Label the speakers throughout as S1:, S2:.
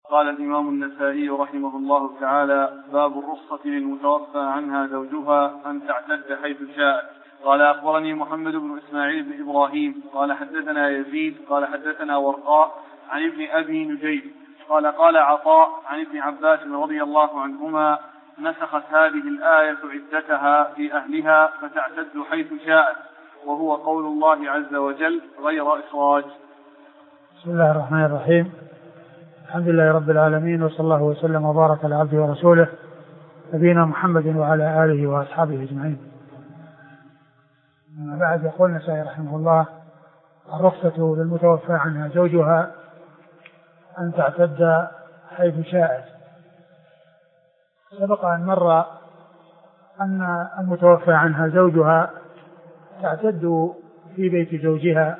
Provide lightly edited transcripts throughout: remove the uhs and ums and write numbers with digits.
S1: قال الإمام النسائي رحمه الله تعالى: باب الرخصة للمتوفى عنها زوجها أن تعتد حيث شاءت. قال: أخبرني محمد بن إسماعيل بن إبراهيم قال حدثنا يزيد قال حدثنا ورقاء عن ابن أبي نجيب قال عطاء عن ابن عباس رضي الله عنهما: نسخت هذه الآية عدتها في أهلها فتعتد حيث شاءت، وهو قول الله عز وجل غير إخراج.
S2: بسم الله الرحمن الرحيم. الحمد لله رب العالمين، وصلى الله وسلم وبارك على عبده ورسوله نبينا محمد وعلى آله وأصحابه أجمعين. بعد، يقول النسائي رحمه الله: الرخصة للمتوفى عنها زوجها أن تعتد حيث شاءت. سبق أن مر أن المتوفى عنها زوجها تعتد في بيت زوجها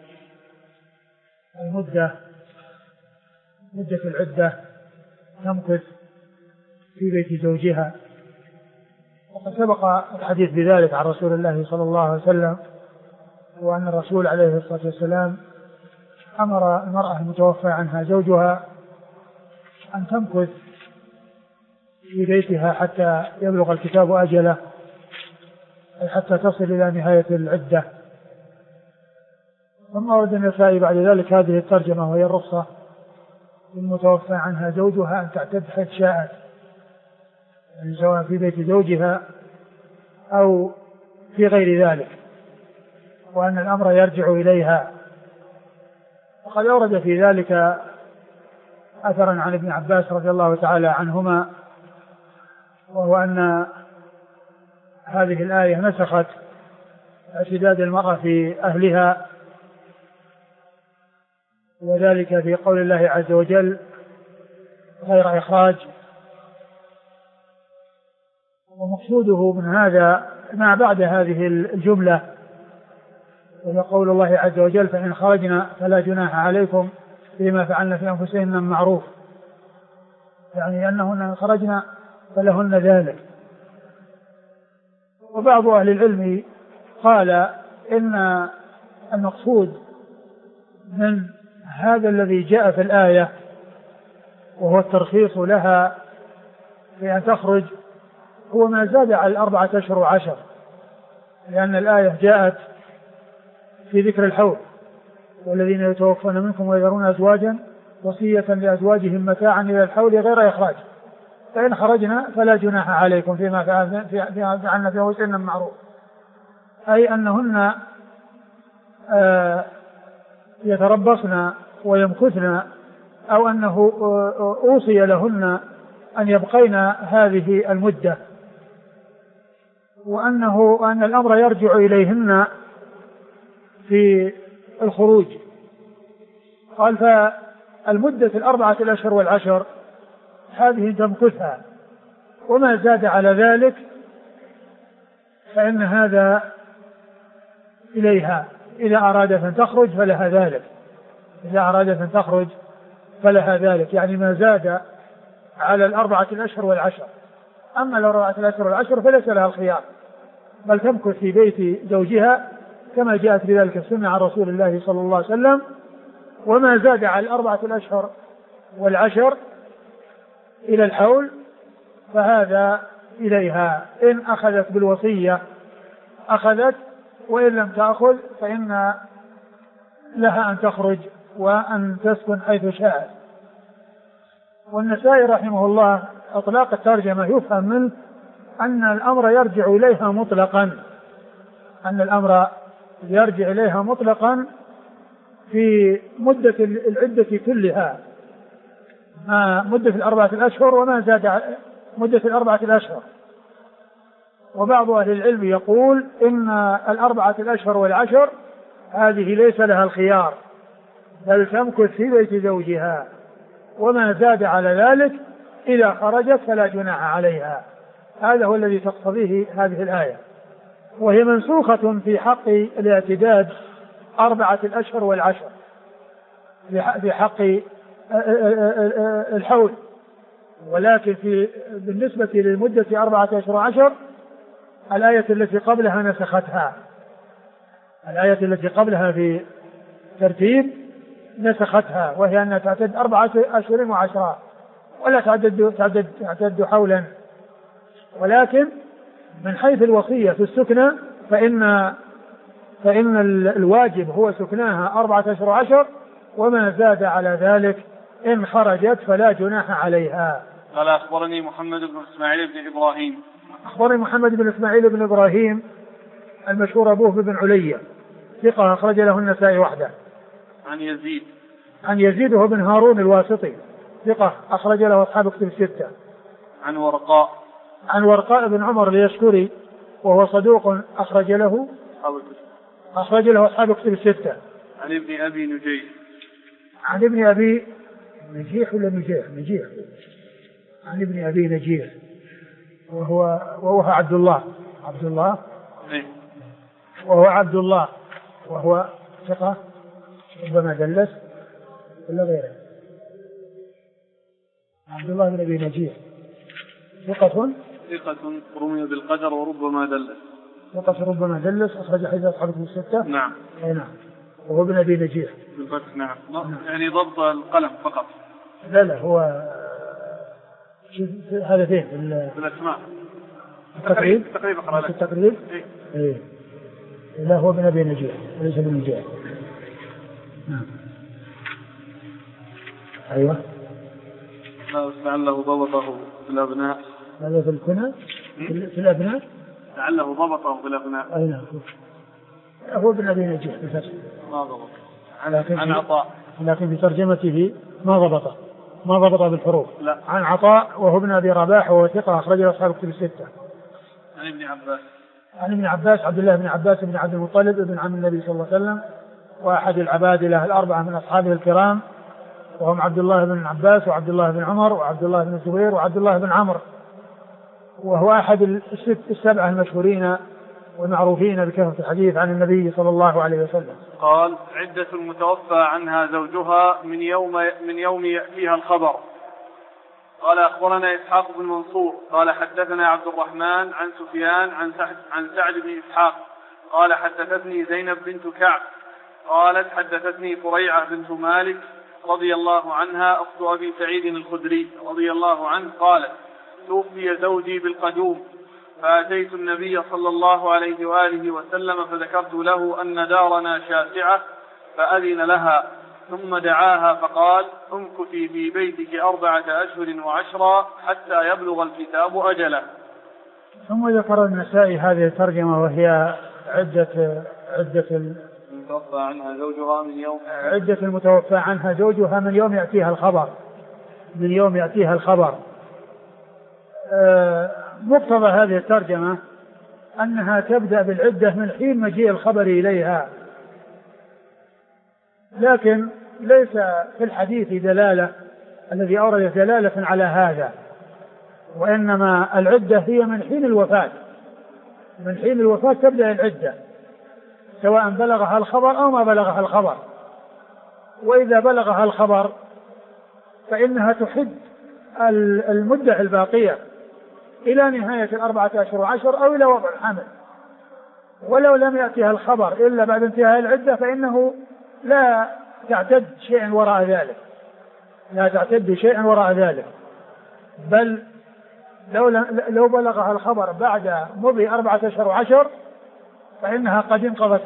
S2: مدة العدة تمكث في بيت زوجها، وقد سبق الحديث بذلك عن رسول الله صلى الله عليه وسلم، وأن الرسول عليه الصلاة والسلام أمر المرأة المتوفى عنها زوجها أن تمكث في بيتها حتى يبلغ الكتاب أجله، أي حتى تصل إلى نهاية العدة. ثم ورد النسائي بعد ذلك هذه الترجمة، وهي الرخصة للمتوفى عنها زوجها أن تعتد حيث شاءت، يعني سواء في بيت زوجها أو في غير ذلك، وأن الأمر يرجع إليها. وقد أورد في ذلك أثرا عن ابن عباس رضي الله تعالى عنهما، وهو أن هذه الآية نسخت اعتداد المرأة في أهلها، وذلك في قول الله عز وجل غير إخراج. ومقصوده من هذا ما بعد هذه الجملة، وهي قول الله عز وجل: فإن خرجنا فلا جناح عليكم فيما فعلنا في أنفسهن من معروف، يعني أنهن خرجنا فلهن ذلك. وبعض أهل العلم قال إن المقصود من هذا الذي جاء في الآية وهو الترخيص لها في أن تخرج هو ما زاد على 4 أشهر و10، لأن الآية جاءت في ذكر الحول: والذين يتوفون منكم ويذرون أزواجا وصية لأزواجهم متاعا إلى الحول غير إخراج، فإن خرجنا فلا جناح عليكم فيما فعلنا في أنفسهن من معروف، أي أنهن يتربصن ويمكثن، أو أنه أوصي لهن أن يبقين هذه المدة، وأن الأمر يرجع إليهن في الخروج. قال: فالمدة 4 أشهر و10 هذه تمكثها، وما زاد على ذلك فإن هذا إليها، إذا أرادت أن تخرج فلها ذلك، إذا أرادت أن تخرج فلها ذلك، يعني ما زاد على 4 أشهر و10. أما 4 أشهر و10 فليس لها الخيار، بل تمكث في بيت زوجها كما جاءت بذلك السنة عن رسول الله صلى الله عليه وسلم. وما زاد على 4 أشهر و10 إلى الحول فهذا إليها، إن أخذت بالوصية أخذت، وإن لم تأخذ فإن لها أن تخرج وأن تسكن حيث شاءت. والنسائي رحمه الله أطلاق الترجمة يفهم منه أن الأمر يرجع إليها مطلقا، أن الأمر يرجع إليها مطلقا في مدة العدة كلها، مدة 4 أشهر وما زاد مدة 4 أشهر. وبعض أهل العلم يقول إن 4 أشهر و10 هذه ليس لها الخيار، بل تمكث في بيت زوجها، وما زاد على ذلك إذا خرجت فلا جناح عليها. هذا هو الذي تقتضيه هذه الآية، وهي منسوخة في حق الاعتداد 4 أشهر و10 في حق الحول، ولكن بالنسبة للمدة 4 أشهر و10 الآية التي قبلها نسختها، الآية التي قبلها في ترتيب نسختها، وهي أنها تعتد 4 أشهر وعشرة ولا تعتد حولا. ولكن من حيث الوصية في السكنى فإن الواجب هو سكناها 4 أشهر وعشر، وما زاد على ذلك إن خرجت فلا جناح عليها.
S1: قال أخبرني محمد بن إسماعيل بن إبراهيم.
S2: أخبرني محمد بن إسماعيل بن إبراهيم المشهور أبوه بن علية، ثقة أخرج له النسائي وحده. عن يزيد وهو بن هارون الواسطي، ثقة أخرج له أصحاب كتب الستة. عن ورقاء بن عمر اليشكري وهو صدوق أخرج له أصحاب كتب الستة.
S1: عن ابن أبي نجيح.
S2: عن ابن أبي نجيح ولا نجيح عن ابن أبي نجيح وهو عبد الله وهو ثقة ربما دلس ولا غيره. عبد الله بن أبي نجيح ثقة
S1: رمي بالقدر وربما دلس أخرج حديث أصحاب الستة.
S2: نعم. وهو ابن أبي نجيح
S1: بالفتح. نعم. يعني ضبط القلم فقط.
S2: لا هو هذا فين
S1: في الأسماء
S2: التقريب. إيه. لا هو ابن أبي نجيح وليس ابن نجيح. نعم. أيوة.
S1: لعله ضبطه في الأبناء.
S2: هذا في الكنى في الأبناء.
S1: لعله ضبطه في الأبناء.
S2: أي نعم. هو ابن أبي نجيح بالفتح.
S1: ما ضبط. عن عطاء.
S2: لكن في ترجمته ما ضبط بالحروف.
S1: لا.
S2: عن عطاء وهو ابن أبي رباح وهو ثقة أخرج له أصحاب كتب الستة. عن ابن عباس عبد الله بن عباس بن عبد المطلب ابن عم النبي صلى الله عليه وسلم، وأحد العبادلة الأربعة من أصحابه الكرام، وهم عبد الله بن عباس وعبد الله بن عمر وعبد الله بن الزبير وعبد الله بن عمرو، وهو أحد السبعة المشهورين والمعروفين بكثرة الحديث عن النبي صلى الله عليه وسلم.
S1: قال: عدة المتوفى عنها زوجها من يوم يأتيها الخبر. قال: أخبرنا إسحاق بن منصور قال: حدثنا عبد الرحمن عن سفيان عن سعد بن إسحاق قال: حدثتني زينب بنت كعب قالت: حدثتني فريعة بنت مالك رضي الله عنها أخت أبي سعيد الخدري رضي الله عنه قالت: توفي زوجي بالقدوم، فأتيت النبي صلى الله عليه وآله وسلم فذكرت له أن دارنا شاسعة فأذن لها، ثم دعاها فقال: امكثي في بيتك 4 أشهر وعشرا حتى يبلغ الكتاب أجله.
S2: ثم ذكر النسائي هذه الترجمة، وهي عدة
S1: المتوفى عنها زوجها
S2: عدة المتوفى عنها زوجها من يوم يأتيها الخبر. مقتضى هذه الترجمة أنها تبدأ بالعدة من حين مجيء الخبر إليها، لكن ليس في الحديث دلالة الذي أورد دلالة على هذا، وإنما العدة هي من حين الوفاة تبدأ العدة، سواء بلغها الخبر أو ما بلغها الخبر. وإذا بلغها الخبر فإنها تحد المدة الباقية إلى نهاية 4 أشهر وعشر أو إلى وضع الحمل. ولو لم يأتها الخبر إلا بعد انتهاء العدة فإنه لا تعتد شيئا وراء ذلك، بل لو بلغها الخبر بعد مضي 4 أشهر وعشر فإنها قد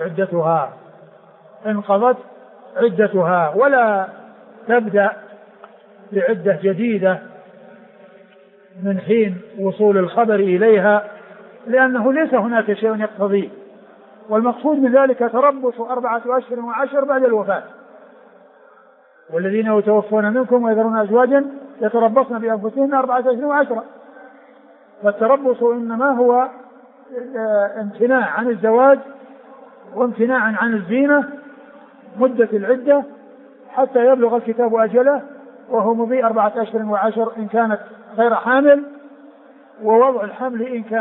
S2: انقضت عدتها ولا تبدأ بعدة جديدة من حين وصول الخبر إليها، لأنه ليس هناك شيء يقتضيه. والمقصود من ذلك تربص 4 أشهر وعشر بعد الوفاة. والذين يتوفون منكم ويذرون أزواجا يتربصن بأنفسهن 4 أشهر وعشرا. فالتربص إنما هو امتناع عن الزواج وامتناع عن الزينة مدة العدة حتى يبلغ الكتاب أجله، وهو مضي 4 أشهر وعشر إن كانت غير حامل، ووضع الحمل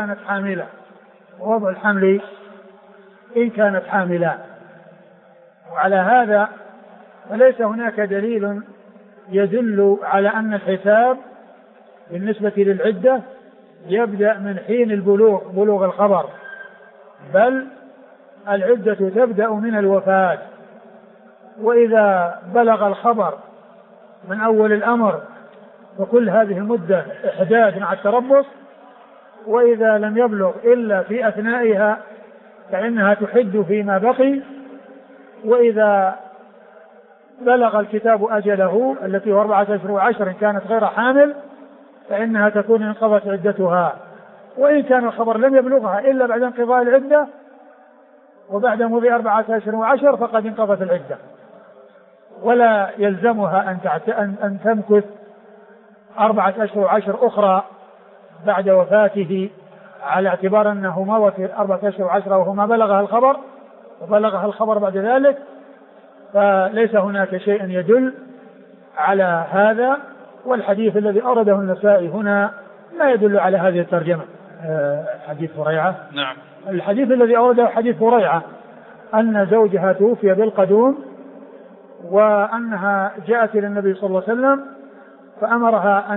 S2: إن كانت حاملة. وعلى هذا فليس هناك دليل يدل على أن الحساب بالنسبة للعدة يبدأ من حين بلوغ الخبر، بل العدة تبدأ من الوفاة، وإذا بلغ الخبر من أول الأمر فكل هذه المدة إحداد مع التربص، وإذا لم يبلغ إلا في أثنائها فإنها تحد فيما بقي، وإذا بلغ الكتاب أجله التي هو 4 أشهر و10 كانت غير حامل فإنها تكون انقضت عدتها. وإن كان الخبر لم يبلغها إلا بعد انقضاء العدة وبعد مضي 4 أشهر و10 فقد انقضت العدة، ولا يلزمها أن تمكث 4 أشهر و10 أخرى بعد وفاته، على اعتبار أنه مضت 4 أشهر و10 وهو ما بلغها الخبر وبلغها الخبر بعد ذلك، فليس هناك شيء يدل على هذا. والحديث الذي أورده النسائي هنا لا يدل على هذه الترجمة. حديث هريعة.
S1: نعم.
S2: الحديث الذي أورده حديث هريعة أن زوجها توفي بالقدوم، وأنها جاءت إلى النبي صلى الله عليه وسلم فأمرها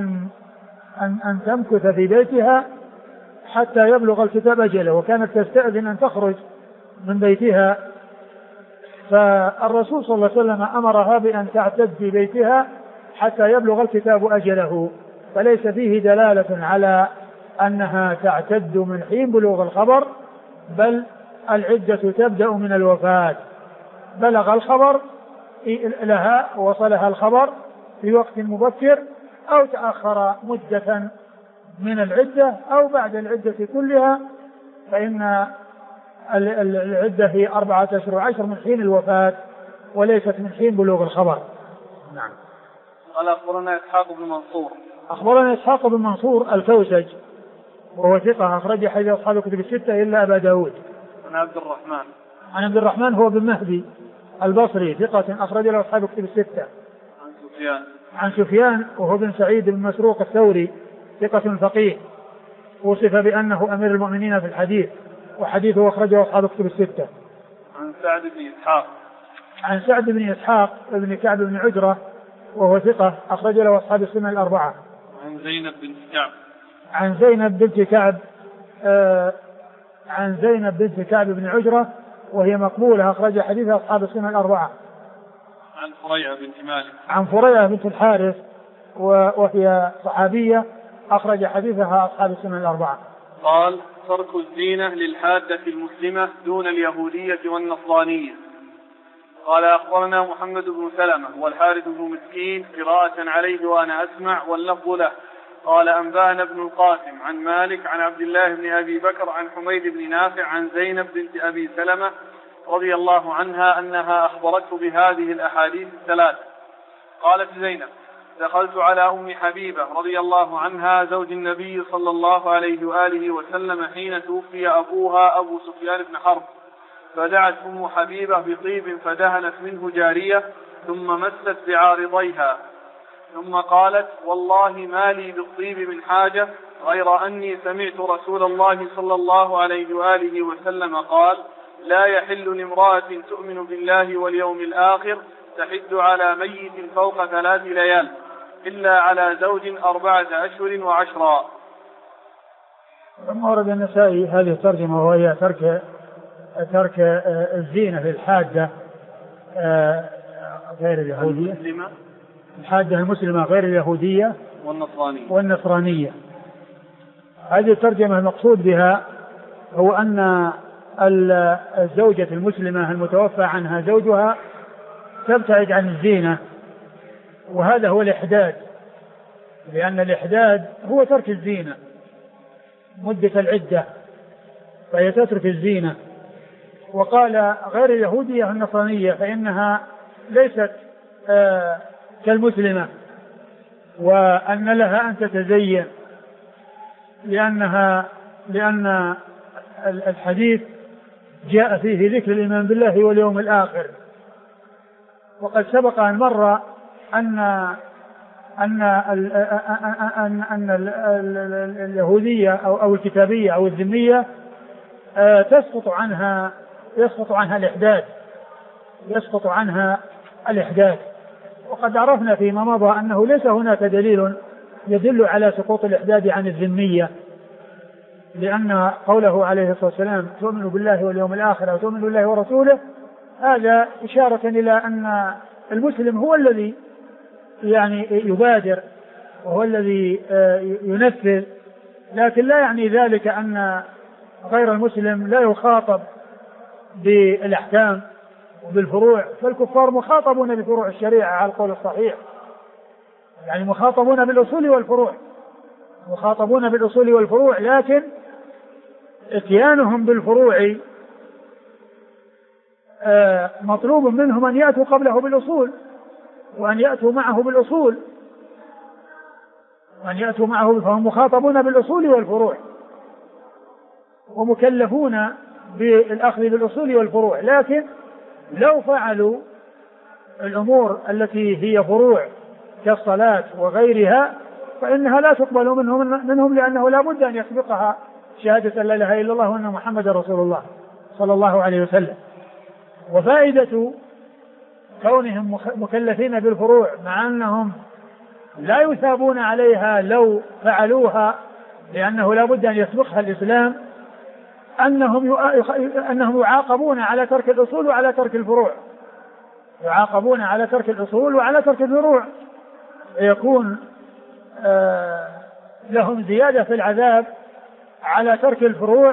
S2: أن تمكث في بيتها حتى يبلغ الكتاب أجله، وكانت تستأذن أن تخرج من بيتها، فالرسول صلى الله عليه وسلم أمرها بأن تعتد في بيتها حتى يبلغ الكتاب أجله، فليس فيه دلالة على أنها تعتد من حين بلوغ الخبر، بل العدة تبدأ من الوفاة. بلغ الخبر لها ووصلها الخبر في وقت مبكر أو تأخر مدة من العدة أو بعد العدة كلها، فإن العدة هي 4 أشهر و10 من حين الوفاة وليست من حين بلوغ الخبر.
S1: نعم. قال أخبرنا إسحاق بن منصور.
S2: أخبرنا إسحاق بن منصور الكوسج وهو ثقة أخرج حديث أصحاب الكتب الستة إلا أبا داود.
S1: عن
S2: عبد الرحمن هو بن مهدي البصري ثقة أخرج له أصحاب الكتب الستة. عن سفيان وهو بن سعيد بن مسروق الثوري ثقة فقيه، وصف بأنه أمير المؤمنين في الحديث، وحديثه أخرجه أصحاب الكتب الستة. عن سعد بن إسحاق بن كعب بن عجرة وهو ثقة أخرج له أصحاب السنة الأربعة. عن زينب بنت كعب بن عجرة وهي مقبولة أخرج حديث أصحاب السنة الأربعة. عن فريعة بنت الحارث وهي صحابية أخرج حديثها أصحاب السنة الأربعة.
S1: قال: ترك الزينة للحادة المسلمة دون اليهودية والنصرانية. قال: أخبرنا محمد بن سلمة والحارث بن مسكين قراءة عليه وأنا أسمع واللفظ له. قال: أنبأنا ابن القاسم عن مالك عن عبد الله بن أبي بكر عن حميد بن نافع عن زينب بنت أبي سلمة رضي الله عنها أنها أخبرته بهذه الأحاديث الثلاث. قالت زينب: دخلت على أم حبيبة رضي الله عنها زوج النبي صلى الله عليه وآله وسلم حين توفي أبوها أبو سفيان بن حرب، فدعت أم حبيبة بطيب فدهنت منه جارية ثم مست بعارضيها، ثم قالت: والله ما لي بالطيب من حاجة غير أني سمعت رسول الله صلى الله عليه وآله وسلم قال: لا يحل لامرأة تؤمن بالله واليوم الآخر تحد على ميت فوق 3 ليال إلا على زوج 4 أشهر و10.
S2: ثم ورد النسائي هذه الترجمة وهي ترك الزينة للحادة غير اليهودية، الحادة المسلمة غير اليهودية والنصرانية. هذه الترجمة المقصود بها هو أن الزوجة المسلمة المتوفى عنها زوجها تبتعد عن الزينة، وهذا هو الإحداد، لأن الإحداد هو ترك الزينة مدة العدة، فهي تترك الزينة. وقال غير اليهودية والنصرانية فإنها ليست كالمسلمة، وأن لها أن تتزين لأن الحديث جاء فيه ذكر الإيمان بالله واليوم الآخر. وقد سبق أن مر أن اليهودية أو الكتابية أو الذمية يسقط عنها الإحداث. وقد عرفنا فيما مضى أنه ليس هناك دليل يدل على سقوط الإحداث عن الذمية، لأن قوله عليه الصلاة والسلام: تؤمن بالله واليوم الآخر أو تؤمن بالله ورسوله، هذا إشارة إلى أن المسلم هو الذي يعني يبادر وهو الذي ينفذ، لكن لا يعني ذلك أن غير المسلم لا يخاطب بالأحكام وبالفروع، فالكفار مخاطبون بفروع الشريعة على القول الصحيح، يعني مخاطبون بالأصول والفروع، مخاطبون بالأصول والفروع، لكن اتيانهم بالفروع مطلوب منهم أن يأتوا قبله بالأصول، وأن يأتوا معه بالأصول، وأن يأتوا معه، فهم مخاطبون بالأصول والفروع ومكلفون بالأخذ بالأصول والفروع، لكن لو فعلوا الأمور التي هي فروع كالصلاة وغيرها فإنها لا تقبل منهم لأنه لا بد أن يسبقها شهادة لا إله إلا الله وأن محمد رسول الله صلى الله عليه وسلم. وفائدة كونهم مكلفين بالفروع مع أنهم لا يثابون عليها لو لأنه لا بد أن يسبقها الإسلام، أنهم يعاقبون على ترك الأصول وعلى ترك الفروع، يعاقبون على ترك الأصول وعلى ترك الفروع، يكون لهم زيادة في العذاب على ترك الفروع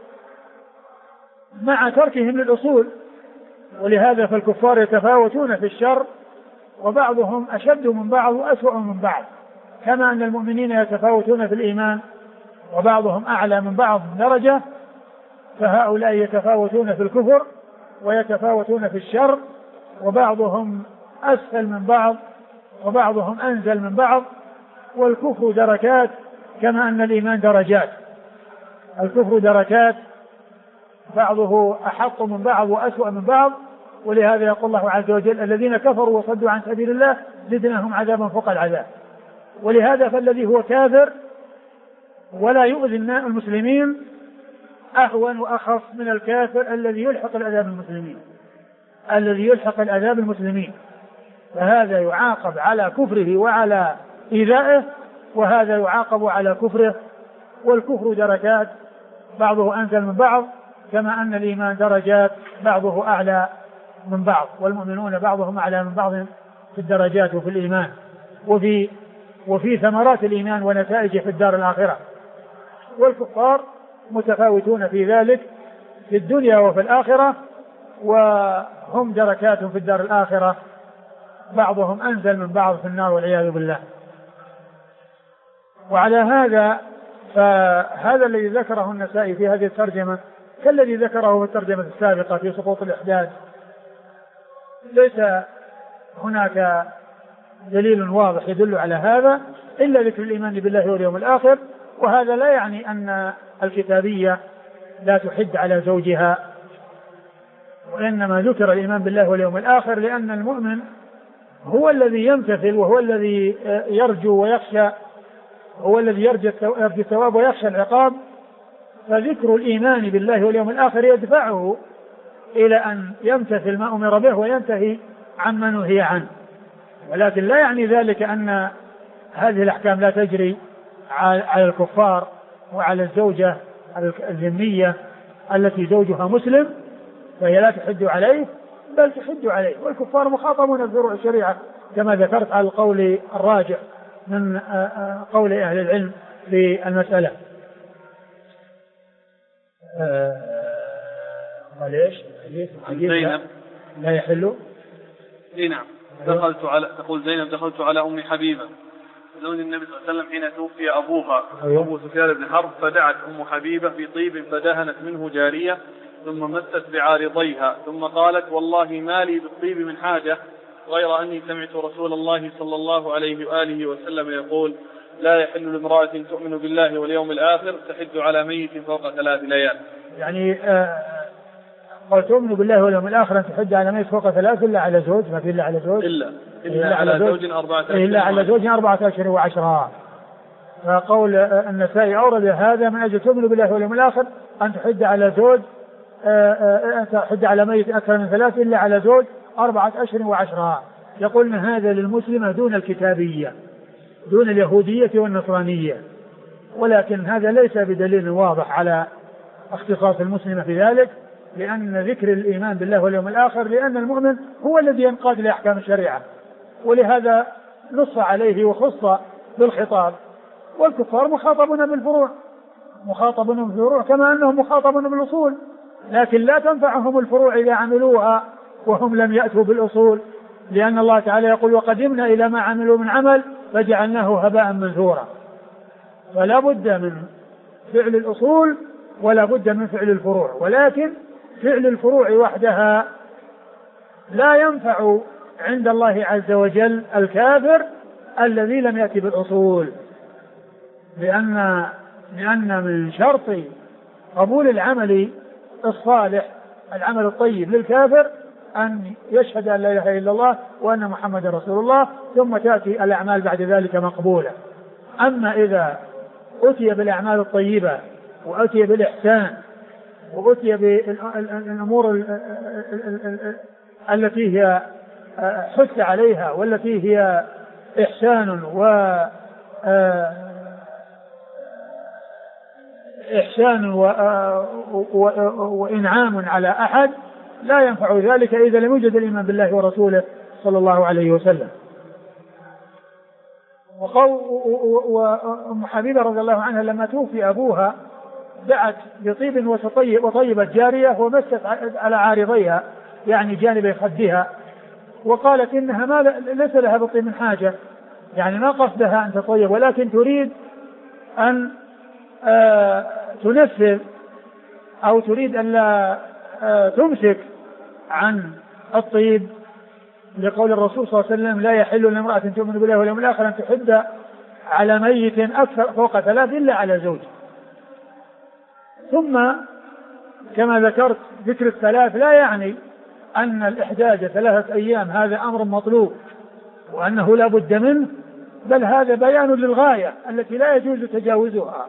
S2: مع تركهم للأصول. ولهذا فالكفار يتفاوتون في الشر، وبعضهم أشد من بعض وأسوأ من بعض، كما أن المؤمنين يتفاوتون في الإيمان وبعضهم أعلى من بعض درجة، فهؤلاء يتفاوتون في الكفر ويتفاوتون في الشر، وبعضهم أسفل من بعض وبعضهم أنزل من بعض. والكفر دركات كما أن الإيمان درجات، الكفر دركات بعضه أحط من بعض وأسوأ من بعض. ولهذا يقول الله عز وجل الذين كفروا وصدوا عن سبيل الله زدناهم عذابا فوق العذاب. ولهذا فالذي هو كافر ولا يؤذي المسلمين أهون وأخف من الكافر الذي يلحق العذاب المسلمين، فهذا يعاقب على كفره وعلى إيذائه، وهذا يعاقب على كفره. والكفر درجات بعضه أنزل من بعض، كما أن الإيمان درجات بعضه أعلى من بعض، والمؤمنون بعضهم أعلى من بعض في الدرجات وفي الإيمان وفي ثمرات الإيمان ونتائجه في الدار الآخرة. والكفار متفاوتون في ذلك في الدنيا وفي الآخرة، وهم دركات في الدار الآخرة، بعضهم أنزل من بعض في النار والعياذ بالله. وعلى هذا فهذا الذي ذكره النسائي في هذه الترجمة كالذي ذكره في الترجمة السابقة في سقوط الإحداث، ليس هناك دليل واضح يدل على هذا إلا ذكر الإيمان بالله واليوم الآخر. وهذا لا يعني أن الكتابية لا تحد على زوجها، وإنما ذكر الإيمان بالله واليوم الآخر لأن المؤمن هو الذي يمتثل، وهو الذي يرجو ويخشى، هو الذي يرجو الثواب ويخشى العقاب. فذكر الإيمان بالله واليوم الآخر يدفعه إلى أن يمتثل ما أمر به وينتهي عما نهي عنه. ولكن لا يعني ذلك أن هذه الأحكام لا تجري على الكفار وعلى الزوجة الذمية التي زوجها مسلم، فهي لا تحد عليه بل تحد عليه. والكفار مخاطبون بفروع الشريعة كما ذكرت على القول الراجح من قول أهل العلم في المسألة. ليش؟
S1: زينب
S2: لا يحل.
S1: نعم. تقول زينب دخلت على أم حبيبة زوج النبي صلى الله عليه وسلم حين توفي أبوها أبو سفيان بن حرب، فدعت أم حبيبة في طيب فدهنت منه جارية ثم مست بعارضيها ثم قالت والله ما لي بالطيب من حاجة غير أني سمعت رسول الله صلى الله عليه وآله وسلم يقول لا يحل لامرأة تؤمن بالله واليوم الآخر تحد على ميت فوق 3 ليال.
S2: يعني قال تؤمن بالله واليوم الآخر أن تحد على ميت فوق 3 إلا على زوج، ما في إلا على زوج
S1: إلا على زوج 4 أشهر
S2: إلا على زوج 4 أشهر و10. فقول النسائي أورد هذا من أجل تؤمن بالله واليوم الآخر أن تحد على زوج أن تحد على ميت أكثر من 3 إلا على زوج 4 أشهر و10. يقول من هذا للمسلمة دون الكتابية دون اليهودية والنصرانية، ولكن هذا ليس بدليل واضح على اختصاص المسلمة في ذلك، لأن ذكر الإيمان بالله واليوم الآخر لأن المؤمن هو الذي ينقاد لأحكام الشريعة، ولهذا نص عليه وخص بالخطاب. والكفار مخاطبون بالفروع كما أنهم مخاطبون بالأصول، لكن لا تنفعهم الفروع إذا عملوها وهم لم يأتوا بالأصول، لأن الله تعالى يقول وقدمنا إلى ما عملوا من عمل فجعلناه هباء منثورا. فلا بد من فعل الأصول ولا بد من فعل الفروع، ولكن فعل الفروع وحدها لا ينفع عند الله عز وجل الكافر الذي لم يأتي بالأصول، لأن من شرط قبول العمل الصالح العمل الطيب للكافر أن يشهد أن لا إله إلا الله وأن محمد رسول الله، ثم تأتي الأعمال بعد ذلك مقبولة. أما إذا أتي بالأعمال الطيبة وأتي بالإحسان وأتي بالأمور التي هي حث عليها والتي هي إحسان وإنعام على أحد، لا ينفع ذلك إذا لم يوجد الإيمان بالله ورسوله صلى الله عليه وسلم. وأم حبيبة رضي الله عنها لما توفي أبوها دعت بطيب وطيبت جارية ومست على عارضيها يعني جانب خدها، وقالت إنها ليس لها بطيب من حاجة، يعني ما قصدها أن تطيب ولكن تريد أن تنفذ أو تريد أن لا تمسك عن الطيب، لقول الرسول صلى الله عليه وسلم لا يحل لامرأة تؤمن بالله واليوم الآخر أن تحد على ميت أكثر فوق 3 إلا على زوج. ثم كما ذكرت ذكر 3 لا يعني أن الإحداد 3 أيام هذا أمر مطلوب وأنه لا بد منه، بل هذا بيان للغاية التي لا يجوز تجاوزها،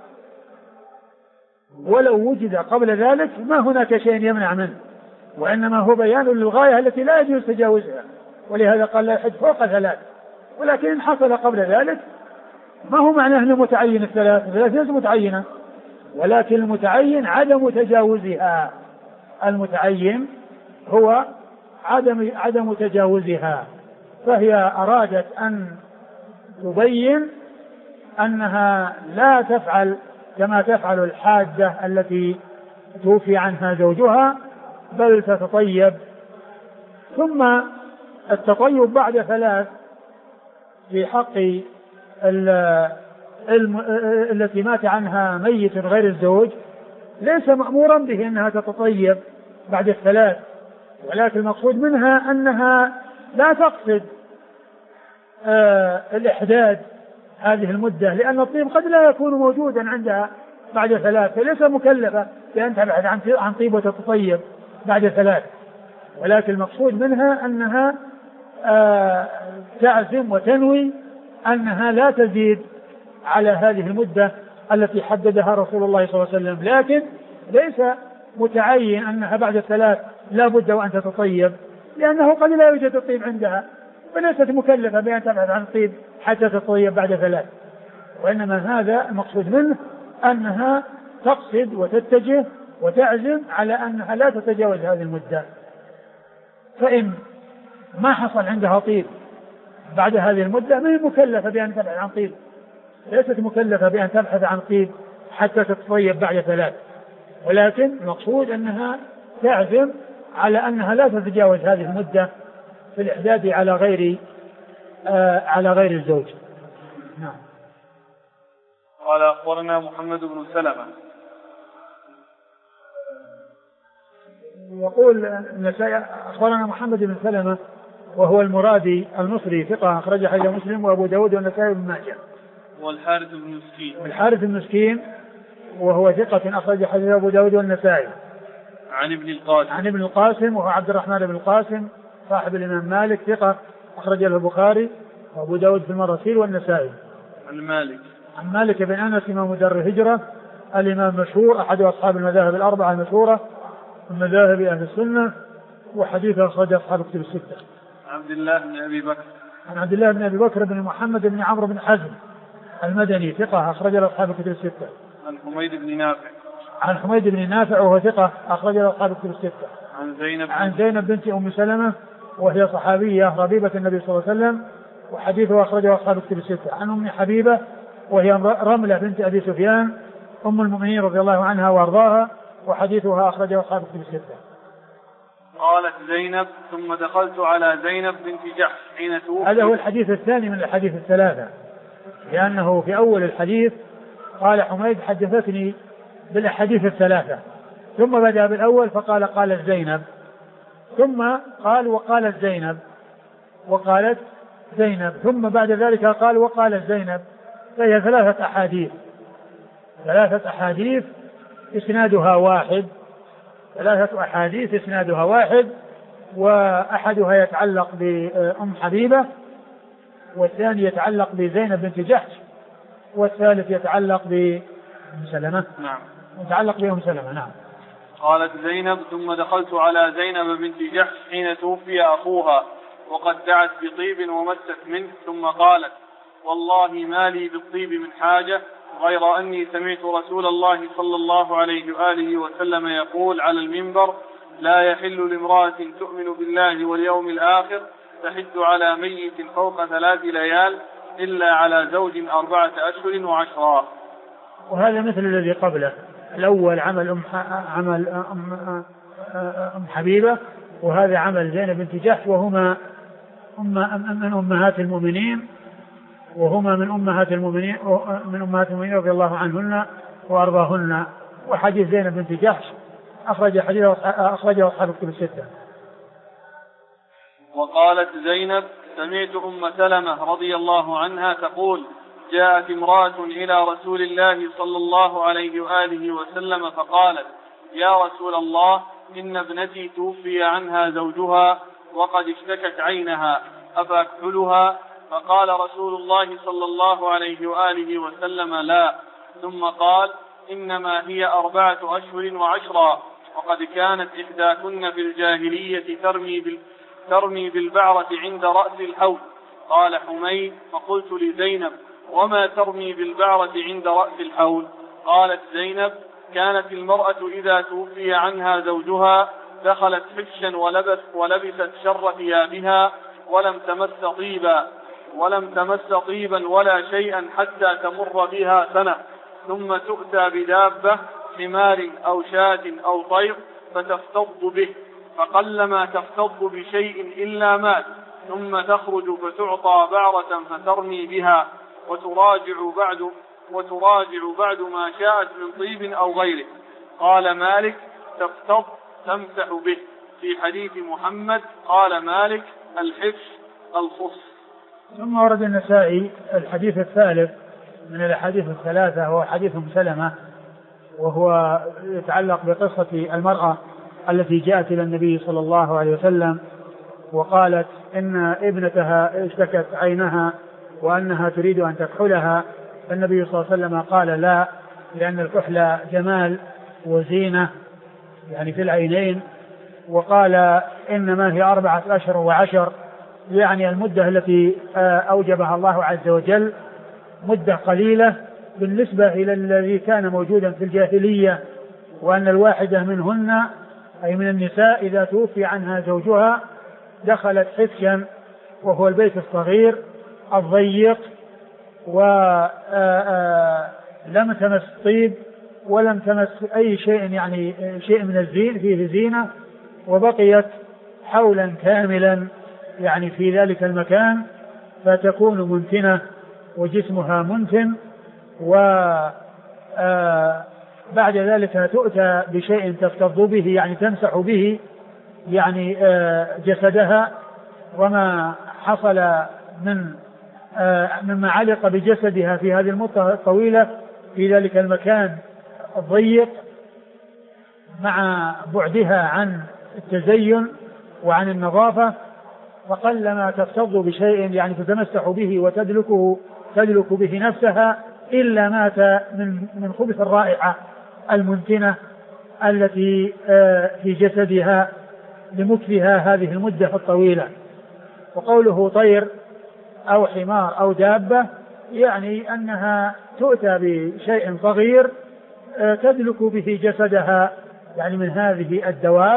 S2: ولو وجد قبل ذلك ما هناك شيء يمنع منه، وإنما هو بيان للغاية التي لا يجوز تجاوزها، ولهذا قال لا يحد فوق 3، ولكن إن حصل قبل ذلك ما هو معناه أنه متعين 3 ليس متعينة، ولكن المتعين عدم تجاوزها، المتعين هو عدم تجاوزها. فهي أرادت أن تبين أنها لا تفعل كما تفعل الحادة التي توفي عنها زوجها، بل تتطيب. ثم التطيب بعد 3 في حق التي مات عنها ميت غير الزوج ليس مأمورا به أنها تتطيب بعد 3، ولكن المقصود منها أنها لا تقصد الإحداد هذه المدة، لأن الطيب قد لا يكون موجودا عندها بعد 3، فليس مكلفة بأن تبحث عن طيب وتتطيب بعد 3، ولكن المقصود منها أنها تعزم وتنوي أنها لا تزيد على هذه المدة التي حددها رسول الله صلى الله عليه وسلم، لكن ليس متعين أنها بعد 3 لا بد وأن تتطيب، لأنه قد لا يوجد الطيب عندها، فليست مكلفة بأن تبحث عن الطيب حتى تتطيب بعد 3، وإنما هذا المقصود منه أنها تقصد وتتجه وتعزم على أنها لا تتجاوز هذه المدة. فإن ما حصل عندها طيب بعد هذه المدة ما هي مكلفة بأن تبحث عن طيب، ليست مكلفة بأن تبحث عن طيب حتى تتطيب بعد 3، ولكن المقصود أنها تعزم على أنها لا تتجاوز هذه المدة في الإحداد على غير الزوج. نعم.
S1: قال أخبرنا محمد بن سلمة.
S2: يقول النسائي أخبرنا محمد بن سلمة وهو المرادي المصري ثقة أخرج حديث مسلم وأبو داود والنسائي بن ماجه.
S1: والحارث بن مسكين.
S2: الحارث بن مسكين وهو ثقة أخرج حديث أبو داود والنسائي.
S1: عن ابن القاسم وهو عبد الرحمن بن القاسم صاحب الإمام مالك ثقة أخرج له البخاري وأبو داود في المراسيل والنسائي. عن مالك بن أنس إمام دار الهجرة الإمام مشهور أحد أصحاب المذاهب الأربعة المشهورة من مذاهب أهل السنة، وحديثه أخرج أصحاب الكتب الستة. عن عبد الله بن أبي بكر
S2: بن محمد بن عمرو بن حزم المدني ثقة أخرج له أصحاب الكتب الستة.
S1: عن
S2: عن حميد بن نافع وهو ثقة أخرج له أصحاب الكتب الستة. عن زينب بنت أم سلمة وهي صحابية ربيبة النبي صلى الله عليه وسلم وحديثه أخرجه أصحاب الكتب الستة. عن أم حبيبة وهي رملة بنت أبي سفيان أم المؤمنين رضي الله عنها وأرضاها وحديثها أخرجه أصحاب الكتب الستة.
S1: قالت زينب ثم دخلت على زينب بنت جحش حين توفي.
S2: هذا هو الحديث الثاني من الحديث الثلاثة، لأنه في أول الحديث قال حميد حدثتني بالأحاديث الثلاثة، ثم بدأ بالأول فقال قالت زينب، ثم قال وقالت زينب وقالت زينب، ثم بعد ذلك قال وقالت زينب. فهي ثلاثة أحاديث إسنادها واحد، وأحدها يتعلق بأم حبيبة، والثاني يتعلق بزينب بنت جحش، والثالث يتعلق بأم سلمة.
S1: نعم.
S2: يتعلق بأم سلمة. نعم.
S1: قالت زينب ثم دخلت على زينب بنت جحش حين توفي أخوها وقد دعت بطيب ومست منه، ثم قالت والله ما لي بالطيب من حاجة غير أني سمعت رسول الله صلى الله عليه وآله وسلم يقول على المنبر لا يحل لامرأة تؤمن بالله واليوم الآخر تحد على ميت فوق 3 ليال إلا على زوج 4 أشهر و10.
S2: وهذا مثل الذي قبله، الأول عمل أم حبيبة، وهذا عمل زينب بنت جحش، وهما من أمهات المؤمنين، من أمهات المؤمنين رضي الله عنهن وأرضاهن. وحديث زينب بنت جحش أخرجه أصحاب الكتب الستة.
S1: وقالت زينب سمعت أم سلمة رضي الله عنها تقول جاءت امرأة إلى رسول الله صلى الله عليه وآله وسلم فقالت يا رسول الله إن ابنتي توفي عنها زوجها وقد اشتكت عينها أفأكحلها؟ فقال رسول الله صلى الله عليه وآله وسلم لا، ثم قال إنما هي 4 أشهر و10، وقد كانت إحداكن في الجاهلية ترمي بالبعرة عند رأس الحوض. قال حميد فقلت لزينب وما ترمي بالبعرة عند رأس الحوض؟ قالت زينب كانت المرأة إذا توفي عنها زوجها دخلت حفشا ولبست شر ثيابها ولم تمس طيبا ولا شيئا حتى تمر بها سنة، ثم تؤتى بدابة حمار أو شاة أو طير فتفتض به، فقلما تفتض بشيء إلا مات، ثم تخرج فتعطى بعرة فترمي بها وتراجع بعد ما شاءت من طيب أو غيره. قال مالك تفتض تمسح به. في حديث محمد قال مالك الحفش الخص.
S2: ثم ورد النسائي الحديث الثالث من الأحاديث الثلاثة هو حديث أم سلمة، وهو يتعلق بقصة المرأة التي جاءت إلى النبي صلى الله عليه وسلم وقالت إن ابنتها اشتكت عينها وأنها تريد أن تكحلها، فالنبي صلى الله عليه وسلم قال لا، لأن الكحل جمال وزينة يعني في العينين، وقال إنما هي 4 أشهر و10، يعني المدة التي أوجبها الله عز وجل مدة قليلة بالنسبة إلى الذي كان موجودا في الجاهلية، وأن الواحدة منهن أي من النساء إذا توفي عنها زوجها دخلت حفشا وهو البيت الصغير الضيق، ولم تمس طيب ولم تمس أي شيء، يعني شيء من الزين فيه زينة، وبقيت حولا كاملا يعني في ذلك المكان، فتكون منتنة وجسمها منتن، وبعد ذلك تؤتى بشيء تفتض به يعني تمسح به يعني جسدها، وما حصل مما علق بجسدها في هذه المدة الطويلة في ذلك المكان الضيق مع بعدها عن التزين وعن النظافة، فقلما تفتض بشيء يعني تتمسح به وتدلك به نفسها إلا مات من خبث الرائحة المنتنة التي في جسدها لمكثها هذه المدة الطويلة. وقوله طير أو حمار أو دابة يعني أنها تؤتى بشيء صغير تدلك به جسدها يعني من هذه الدواب،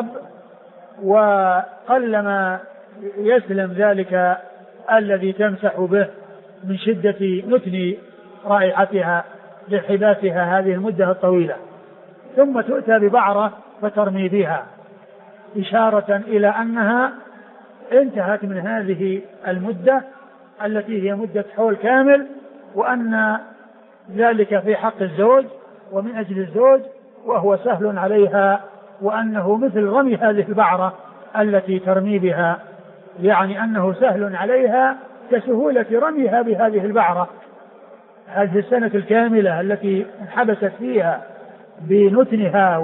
S2: وقلما يسلم ذلك الذي تمسح به من شدة نتن رائحتها لانحباسها هذه المدة الطويلة، ثم تؤتى ببعرة فترمي بها إشارة إلى أنها انتهت من هذه المدة التي هي مدة حول كامل، وأن ذلك في حق الزوج ومن أجل الزوج وهو سهل عليها، وأنه مثل رمي هذه البعرة التي ترمي بها، يعني أنه سهل عليها كسهولة رميها بهذه البعرة هذه السنة الكاملة التي انحبست فيها بنتنها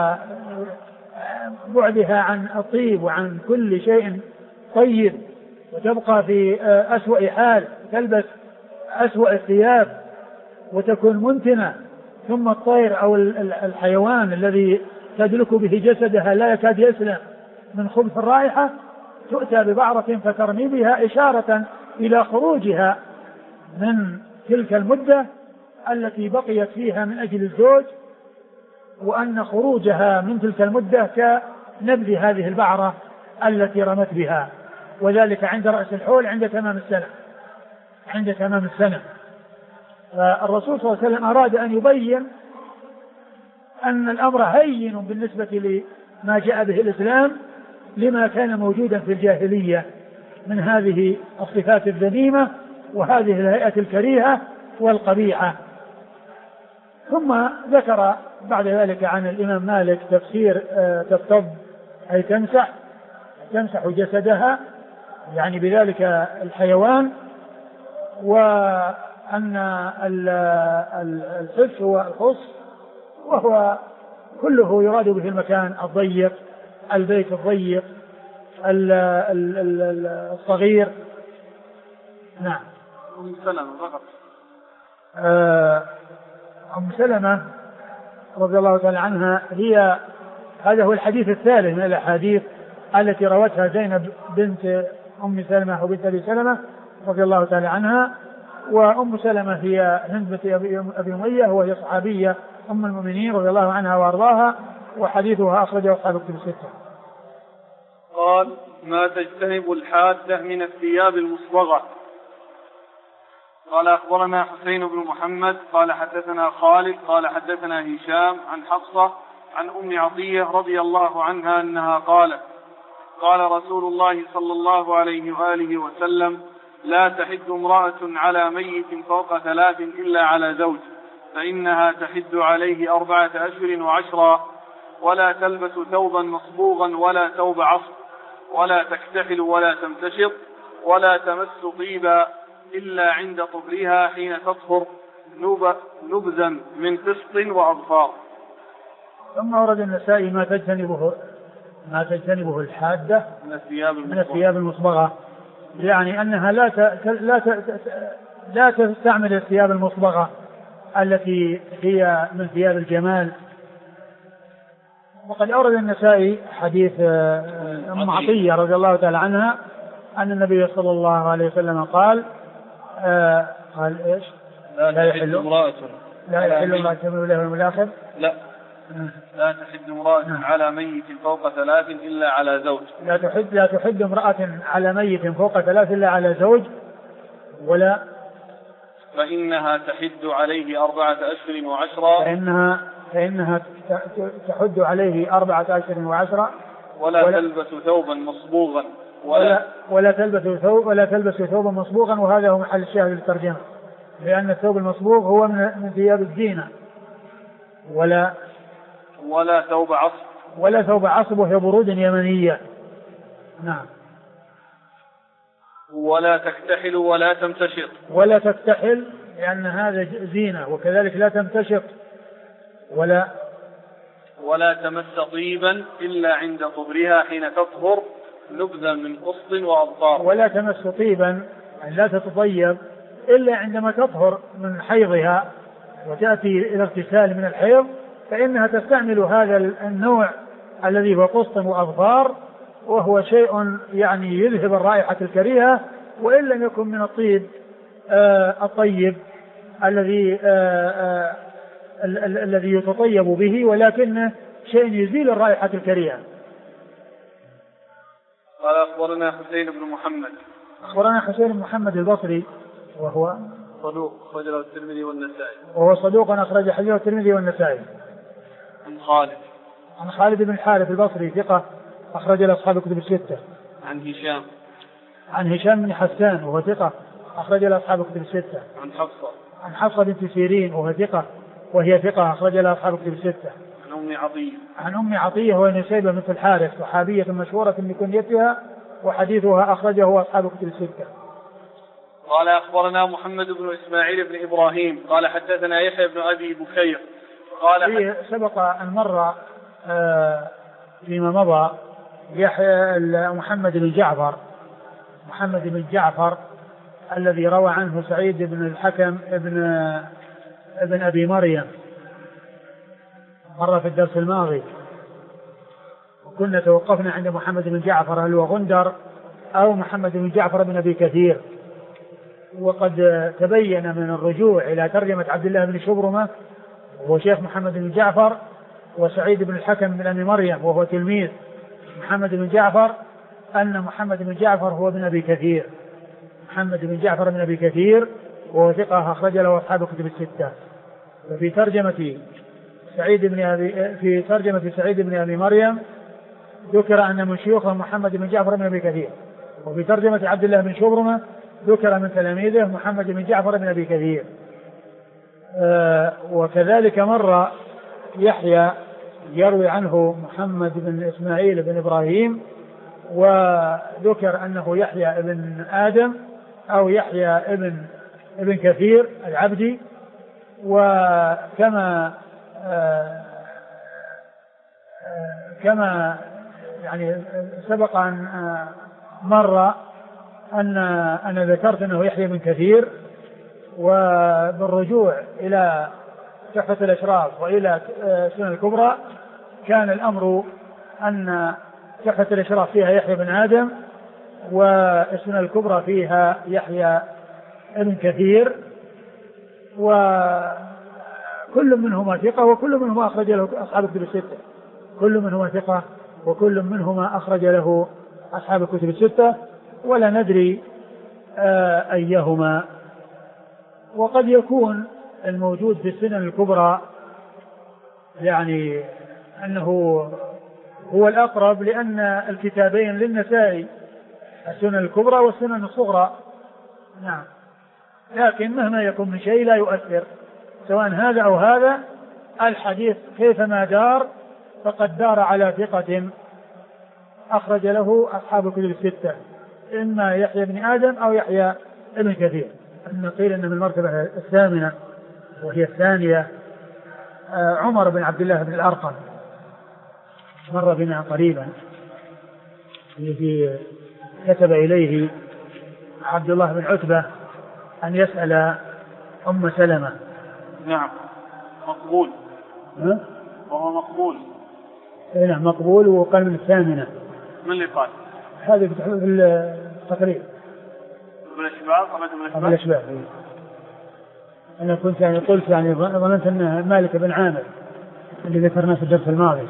S2: وبعدها عن الطيب وعن كل شيء طيب، وتبقى في أسوأ حال، تلبس أسوأ الثياب وتكون منتنة، ثم الطير أو الحيوان الذي تدلك به جسدها لا يكاد يسلم من خبث الرائحة تؤتى ببعرة فترمي بها إشارة إلى خروجها من تلك المدة التي بقيت فيها من أجل الزوج، وأن خروجها من تلك المدة كنبذ هذه البعرة التي رمت بها، وذلك عند رأس الحول عند تمام السنة. فالرسول صلى الله عليه وسلم أراد أن يبين أن الأمر هين بالنسبة لما جاء به الإسلام لما كان موجودا في الجاهلية من هذه الصفات الذميمة وهذه الهيئة الكريهة والقبيحة. ثم ذكر بعد ذلك عن الإمام مالك تفسير تفتض أي تمسح جسدها يعني بذلك الحيوان، وأن الحس هو الخص وهو كله يراد به المكان الضيق، البيت الضيق الصغير. نعم.
S1: أم سلمة فقط.
S2: أم سلمة رضي الله تعالى عنها هذا هو الحديث الثالث من الأحاديث التي روتها زينب بنت أم سلمة وبنت أبي سلمة رضي الله تعالى عنها. وأم سلمة هي هند بنت أبي أمية وهي صحابية أم المؤمنين رضي الله عنها وأرضاها، وحديثها أخرجه أصحاب الكتب الستة.
S1: قال: ما تجتنب الحادة من الثياب المصبغة. قال: أخبرنا حسين بن محمد قال حدثنا خالد قال حدثنا هشام عن حفصة عن أم عطية رضي الله عنها أنها قالت: قال رسول الله صلى الله عليه وآله وسلم: لا تحد امرأة على ميت فوق 3 إلا على زوج، فإنها تحد عليه 4 أشهر و10، ولا تلبس ثوبا مصبوغا ولا ثوب عصب، ولا تكتحل ولا تمتشط، ولا تمس طيبا إلا عند طهرها حين تطهر نبذا من قسط وأظفار.
S2: ثم ورد النسائي ما تجتنبه الحادة من الثياب المصبغة، يعني أنها لا تستعمل الثياب المصبغة التي هي من ثياب الجمال. وقد أورد النسائي حديث أم عطية رضي الله تعالى عنها أن النبي صلى الله عليه وسلم قال إيش؟ لا يحل امرأة من له الآخر.
S1: لا تحد امرأة على ميت فوق 3 إلا على زوج.
S2: لا تحد امرأة على ميت فوق 3 إلا على زوج، ولا
S1: فإنها تحد عليه 4 أشهر و10.
S2: فإنها تحد عليه 4 أشهر و10.
S1: ولا تلبس ثوبا مصبوغا
S2: ولا تلبس ثوبا مصبوغا، وهذا هو محل الشاهد للترجمة، لأن الثوب المصبوغ هو من ثياب الزينة.
S1: ولا
S2: ثوب عصب وهي برود يمنية. نعم.
S1: ولا تكتحل ولا تمتشط.
S2: ولا تكتحل لأن هذا زينة، وكذلك لا تمتشط.
S1: ولا تمس طيبا إلا عند طهرها حين تطهر نبذا من قسط وأظفار.
S2: ولا تمس طيبا يعني لا تتطيب إلا عندما تطهر من حيضها وتأتي إلى اغتسال من الحيض، فإنها تستعمل هذا النوع الذي هو قسط وأظفار، وهو شيء يعني يذهب الرائحة الكريهة، وإن لم يكن من الطيب الطيب الذي الذي يتطيب به، ولكنه شيء يزيل الرائحة الكريهة.
S1: قال أخبرنا حسين بن محمد.
S2: أخبرنا حسين بن محمد البصري وهو
S1: صدوق أخرج له الترمذي والنسائي.
S2: وهو صدوق أخرج حديثه الترمذي والنسائي. عن خالد بن الحارث البصري ثقة أخرج له أصحاب الكتب الستة. عن هشام بن حسان وهو ثقة أخرج له أصحاب الكتب الستة. عن حفصة بنت سيرين وهي ثقة أخرج له أصحاب الكتب الستة. عن أم عطية وهي نسيبة بنت الحارث صحابية مشهورة بكنيتها وحديثها أخرجه أصحاب الكتب الستة.
S1: قال أخبرنا محمد بن إسماعيل بن إبراهيم قال حدثنا يحيى بن أبي بكير قال
S2: سبق أن مر فيما مضى يحيى محمد بن جعفر الذي روى عنه سعيد بن الحكم ابن أبي مريم، مر في الدرس الماضي، وكنا توقفنا عند محمد بن جعفر هل هو غندر أو محمد بن جعفر بن أبي كثير. وقد تبين من الرجوع إلى ترجمة عبد الله بن شبرمة وهو شيخ محمد بن جعفر، وسعيد بن الحكم بن أبي مريم وهو تلميذ محمد بن جعفر، أن محمد بن جعفر هو ابن أبي كثير، محمد بن جعفر بن أبي كثير وهو ثقة أخرج له أصحاب الكتب الستة. وفي ترجمة سعيد بن أبي مريم ذكر أن من شيوخه محمد بن جعفر بن أبي كثير، وفي ترجمة عبد الله بن شبرمة ذكر من تلاميذه محمد بن جعفر بن أبي كثير. وكذلك مر يحيى يروي عنه محمد بن إسماعيل بن إبراهيم، وذكر أنه يحيى ابن آدم أو يحيى ابن كثير العبدي. وكما يعني سبق أن مر أنا ذكرت أنه يحيى بن كثير، وبالرجوع إلى تحفة الأشراف وإلى السنن الكبرى كان الأمر أن تحفة الأشراف فيها يحيى بن آدم والسنن الكبرى فيها يحيى بن كثير، وكل منهما ثقة وكل منهما أخرج له أصحاب الكتب الستة. كل منهما ثقة وكل منهما أخرج له أصحاب الكتب الستة، ولا ندري أيهما. وقد يكون الموجود في السنن الكبرى يعني أنه هو الأقرب، لأن الكتابين للنسائي السنن الكبرى والسنن الصغرى. نعم، لكن مهما يكون من شيء لا يؤثر، سواء هذا أو هذا، الحديث كيفما دار فقد دار على ثقة أخرج له أصحاب الكتب الستة، إما يحيى بن آدم أو يحيى ابن كثير. قيل أن من المرتبة الثامنة وهي الثانية عمر بن عبد الله بن الأرقم، مر بنا قريبا، الذي كتب إليه عبد الله بن عتبة أن يسأل أم سلمة.
S1: نعم، مقبول. وهو مقبول.
S2: نعم مقبول، وقال من الثامنة.
S1: من اللي قال؟
S2: هذا في التقريب. ابن الأشبال. أنا كنت يعني قلت يعني ظننت أن مالك بن عامر اللي ذكرناه في الدرس الماضي.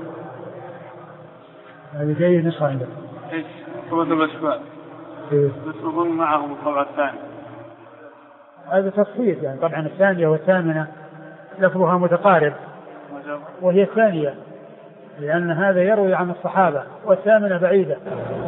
S2: هذه جاية نسخة عندك.
S1: إيش؟ ابن الأشبال. بس أظن معهم الطبعة الثانية.
S2: هذا تصحيح يعني، طبعا الثانية والثامنة لفظها متقارب، وهي الثانية لأن هذا يروي عن الصحابة، والثامنة بعيدة.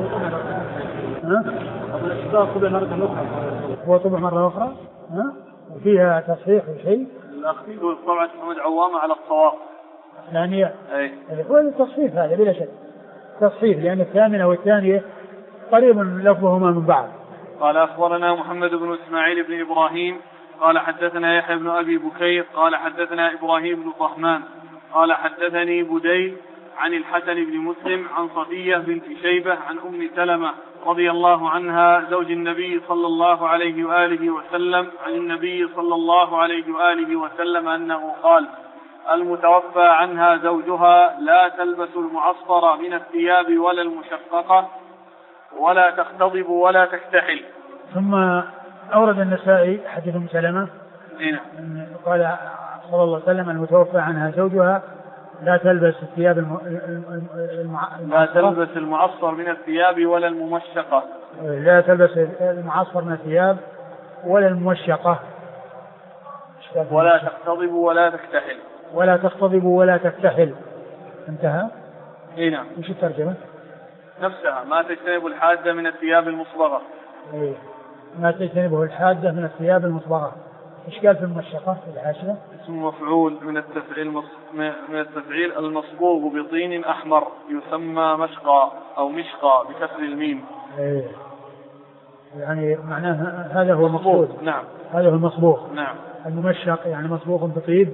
S2: هو طبع مرة أخرى وفيها تصحيح شيء.
S1: الأخير هو طبعة محمد عوامة على الصواب.
S2: ثانية. هو التصحيح هذا بلا شك تصحيح، لأن الثامنة والثانية قريب لفظهما من بعض.
S1: قال أخبرنا محمد بن إسماعيل بن إبراهيم قال حدثنا يحيى بن أبي بكير قال حدثنا إبراهيم بن طهمان قال حدثني بديل عن الحسن بن مسلم عن صفية بنت شيبة عن أم سلمة رضي الله عنها زوج النبي صلى الله عليه وآله وسلم عن النبي صلى الله عليه وآله وسلم أنه قال: المتوفى عنها زوجها لا تلبس المعصفر من الثياب ولا المشققة ولا تختضب ولا تكتحل.
S2: ثم أورد النسائي حديث أم سلمة قال صلى الله عليه وسلم المتوفى عنها زوجها لا تلبس الثياب
S1: لا تلبس المعصفر من الثياب ولا الممشقة.
S2: لا تلبس المعصفر من الثياب ولا الممشقة.
S1: ولا تختضب ولا تكتحل.
S2: ولا تختضب ولا تكتحل. انتهى.
S1: اي نعم.
S2: وش الترجمة؟
S1: نفسها ما تجتنب الحادة من الثياب المصبغة.
S2: إيه. ما تجتنبه الحادة من الثياب المصبغة. ايش قال في الممشقة في الحاشية؟
S1: اسم مفعول من التفعيل المصبوغ بطين أحمر يسمى مشقى أو مشقى بكسر الميم.
S2: إيه. يعني معناه هذا هو المقصود.
S1: نعم.
S2: هذا هو المصبوغ.
S1: نعم.
S2: الممشق يعني مصبوغ بطيب.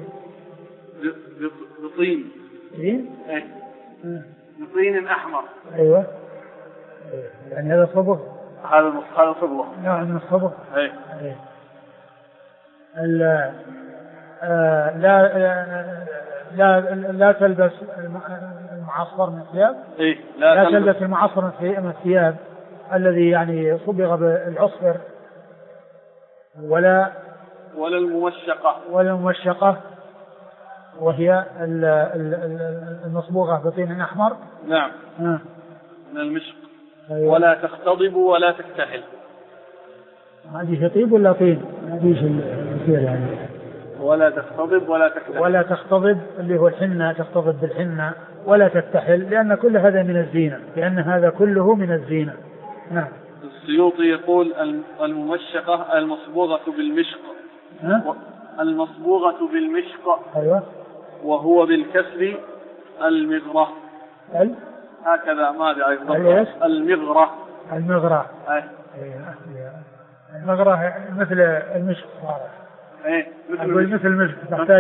S1: بطين.
S2: إيه؟
S1: إيه. بطين أحمر.
S2: أيوة. يعني هذا صبغ.
S1: هذا صبغ.
S2: نوع من الصبغ.
S1: إيه.
S2: إيه. لا لا تلبس المعصفر من الثياب.
S1: إيه؟
S2: لا تلبس المعصفر من الثياب الذي يعني صبغ بالعصفر ولا الممشقة وهي المصبوغة بطين أحمر.
S1: نعم. من المشق. أيوة. ولا تختضب ولا تكتحل.
S2: هذه طيب ولا طين؟ هذه الكثير يعني.
S1: ولا تختضب ولا تكتحل.
S2: ولا تختضب اللي هو الحنة، تختضب بالحنة، ولا تكتحل لأن كل هذا من الزينة، لأن هذا كله من الزينة. نعم.
S1: السيوطي يقول الممشقة المصبوغة بالمشق. المصبوغة بالمشق.
S2: أيوة.
S1: وهو بالكسر المغرة. هكذا ماذا أيضا؟ المغرة.
S2: المغرة. المغرة مثل المشق.
S1: ايه
S2: مثل المشق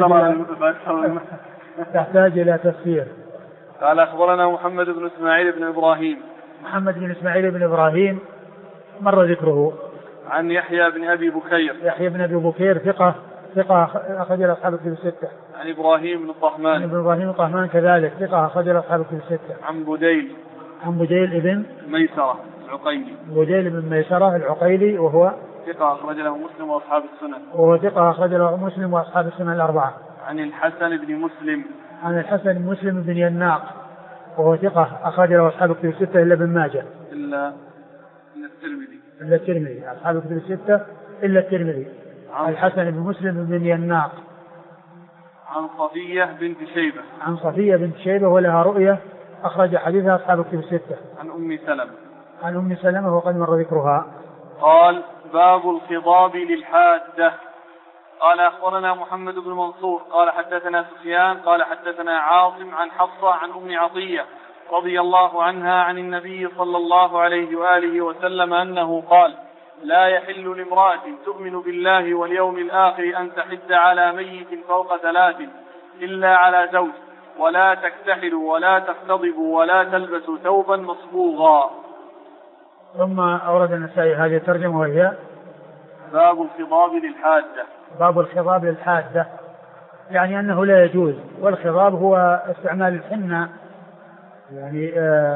S2: تحتاج إلى تفسير.
S1: قال أخبرنا محمد بن إسماعيل بن إبراهيم.
S2: محمد بن إسماعيل بن إبراهيم مر ذكره.
S1: عن يحيى بن أبي بكير.
S2: يحيى بن أبي بكير ثقة أخرج له أصحاب الكتب الستة.
S1: عن إبراهيم بن الطهمان.
S2: عن إبراهيم بن الطهمان كذلك ثقة أخرج له أصحاب الكتب الستة.
S1: عن بديل.
S2: عن بديل ابن
S1: ميسرة العقيلي.
S2: بديل بن ميسرة العقيلي وهو
S1: ثقة أخرج له مسلم وأصحاب السنن.
S2: وهو ثقة أخرج له مسلم وأصحاب السنن الأربعة.
S1: عن الحسن بن مسلم.
S2: عن الحسن بن مسلم بن يناق وهو ثقة أخرج له أصحاب الكتب الستة إلا ابن ماجه.
S1: إلا الترمذي.
S2: إلا الترمذي. أصحاب الكتب الستة إلا الترمذي. الحسن بن مسلم بن يناق.
S1: عن صفية بنت شيبة.
S2: عن صفية بنت شيبة ولها رؤية أخرج حديثها أصحاب الكتب الستة.
S1: عن أم سلمة.
S2: عن أم سلمة وقد مر ذكرها.
S1: قال باب الخضاب للحادة. قال أخبرنا محمد بن منصور قال حدثنا سفيان قال حدثنا عاصم عن حفصة عن أم عطية رضي الله عنها عن النبي صلى الله عليه وآله وسلم أنه قال لا يحل لامرأة تؤمن بالله واليوم الآخر أن تحد على ميت فوق 3 إلا على زوج ولا تكتحل ولا تختضب ولا تلبس ثوبا مصبوغا.
S2: ثم أورد النسائي هذه الترجمة وهي
S1: باب الخضاب للحادة.
S2: باب الخضاب للحادة يعني أنه لا يجوز. والخضاب هو استعمال الحنة يعني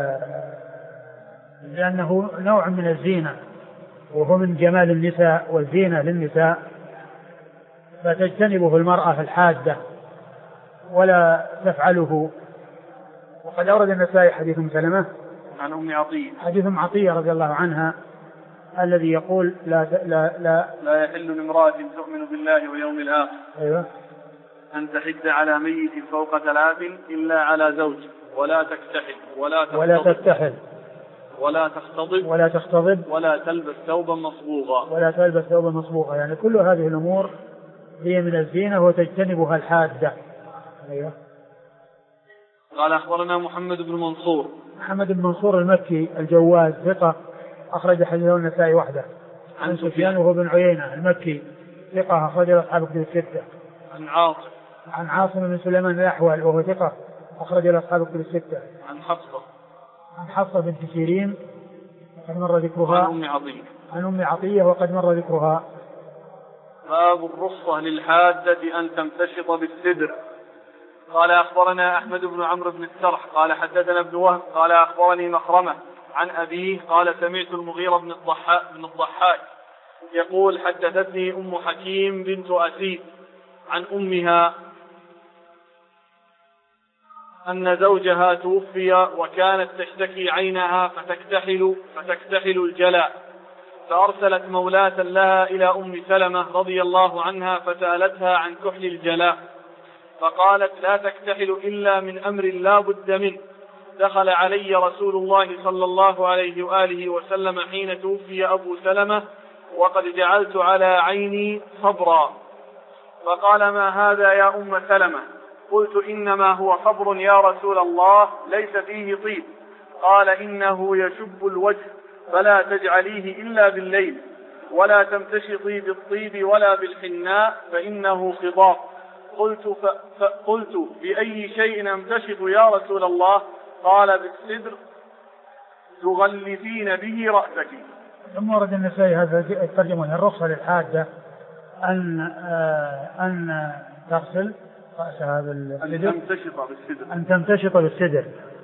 S2: لأنه نوع من الزينة وهو من جمال النساء والزينة للنساء فتجتنبه المرأة الحادة ولا تفعله. وقد أورد النسائي حديث أم سلمة
S1: عن أم عطية.
S2: حديث أم عطية رضي الله عنها الذي يقول
S1: لا يحل لامرأة تؤمن بالله واليوم الآخر.
S2: أيوة.
S1: أن تحد على ميت فوق 3 إلا على زوج ولا تكتحل
S2: ولا تكتحل
S1: ولا تختضب ولا تلبس ثوبا مصبوغا.
S2: يعني كل هذه الأمور هي من الزينة وتجتنبها الحادة. أيوة.
S1: قال أخبرنا محمد بن منصور
S2: المكي الجواد ثقة أخرج حديثه النسائي وحده. عن سفيان وهو بن عيينة المكي ثقة أخرج أصحاب الكتب الستة. عن عاصم بن سليمان الأحول وهو ثقة أخرج أصحاب الكتب الستة. عن حفصة بنت سيرين وقد مر ذكرها. عن أم عطية وقد مر ذكرها.
S1: باب الرخصة للحادة أن تمتشط بالسدر. قال أخبرنا أحمد بن عمرو بن السرح قال حدثنا ابن وهب قال أخبرني مخرمة عن أبيه قال سمعت المغيرة بن الضحاك يقول حدثتني أم حكيم بنت أسيد عن أمها أن زوجها توفي وكانت تشتكي عينها فتكتحل الجلاء، فأرسلت مولاة لها إلى أم سلمة رضي الله عنها فسألتها عن كحل الجلاء، فقالت لا تكتحل إلا من أمر لا بد منه. دخل علي رسول الله صلى الله عليه وآله وسلم حين توفي أبو سلمة وقد جعلت على عيني صبرا، فقال ما هذا يا أم سلمة؟ قلت إنما هو صبر يا رسول الله ليس فيه طيب. قال إنه يشب الوجه فلا تجعليه إلا بالليل، ولا تمتشطي بالطيب ولا بالحناء فإنه خضاب. قلت بأي شيء امتشط يا رسول الله؟ قال بالسدر تغلفين به رأسك.
S2: ثم ورد النسائي هذا الترجمة الرخصة للحادة أن تغسل رأسها بالسدر، أن تمتشط بالسدر.